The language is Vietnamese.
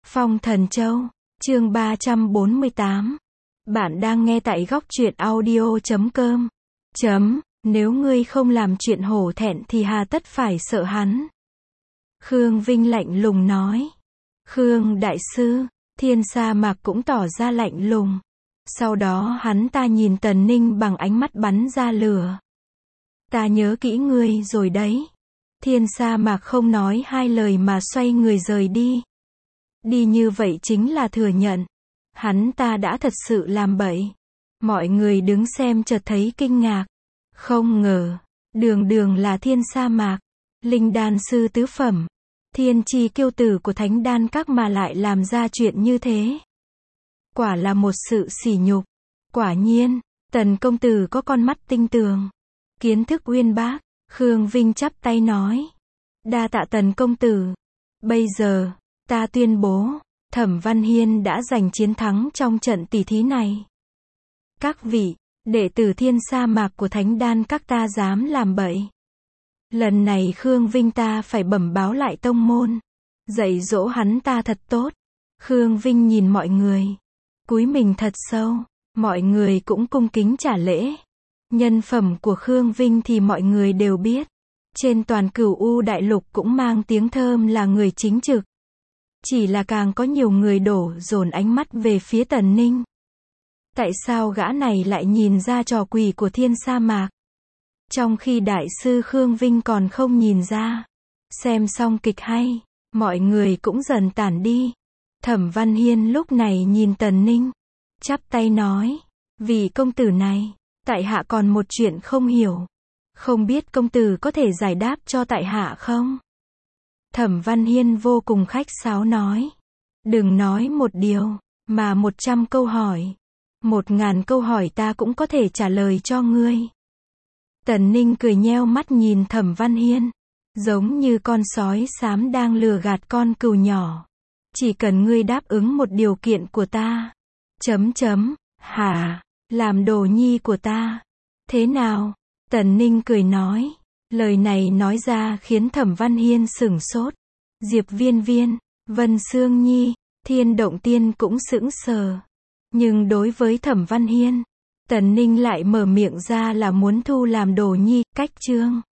Phong Thần Châu, chương 348. Bạn đang nghe tại góc truyện audio.com. Nếu ngươi không làm chuyện hổ thẹn thì hà tất phải sợ hắn. Khương Vinh lạnh lùng nói. Khương đại sư, Thiên Sa Mạc cũng tỏ ra lạnh lùng. Sau đó hắn ta nhìn Tần Ninh bằng ánh mắt bắn ra lửa. Ta nhớ kỹ ngươi rồi đấy. Thiên Sa Mạc không nói hai lời mà xoay người rời đi. Đi như vậy chính là thừa nhận. Hắn ta đã thật sự làm bậy. Mọi người đứng xem chợt thấy kinh ngạc. Không ngờ, đường là Thiên Sa Mạc, linh đan sư tứ phẩm, thiên chi kiêu tử của Thánh Đan Các mà lại làm ra chuyện như thế. Quả là một sự sỉ nhục. Quả nhiên, Tần công tử có con mắt tinh tường, kiến thức uyên bác. Khương Vinh chắp tay nói. Đa tạ Tần công tử. Bây giờ, ta tuyên bố, Thẩm Văn Hiên đã giành chiến thắng trong trận tỷ thí này. Các vị, đệ tử Thiên Sa Mạc của Thánh Đan Các ta dám làm bậy. Lần này Khương Vinh ta phải bẩm báo lại tông môn, dạy dỗ hắn ta thật tốt. Khương Vinh nhìn mọi người, cúi mình thật sâu, mọi người cũng cung kính trả lễ. Nhân phẩm của Khương Vinh thì mọi người đều biết. Trên toàn Cửu U Đại Lục cũng mang tiếng thơm là người chính trực. Chỉ là càng có nhiều người đổ dồn ánh mắt về phía Tần Ninh. Tại sao gã này lại nhìn ra trò quỷ của Thiên Sa Mạc? Trong khi đại sư Khương Vinh còn không nhìn ra. Xem xong kịch hay, mọi người cũng dần tản đi. Thẩm Văn Hiên lúc này nhìn Tần Ninh, chắp tay nói. Vì công tử này, tại hạ còn một chuyện không hiểu. Không biết công tử có thể giải đáp cho tại hạ không? Thẩm Văn Hiên vô cùng khách sáo nói. Đừng nói một điều, mà 100 câu hỏi. 1000 câu hỏi ta cũng có thể trả lời cho ngươi. Tần Ninh cười nheo mắt nhìn Thẩm Văn Hiên. Giống như con sói xám đang lừa gạt con cừu nhỏ. Chỉ cần ngươi đáp ứng một điều kiện của ta. Hả? Làm đồ nhi của ta. Thế nào? Tần Ninh cười nói. Lời này nói ra khiến Thẩm Văn Hiên sửng sốt. Diệp Viên Viên, Vân Sương Nhi, Thiên Động Tiên cũng sững sờ. Nhưng đối với Thẩm Văn Hiên, Tần Ninh lại mở miệng ra là muốn thu làm đồ nhi. Cách chương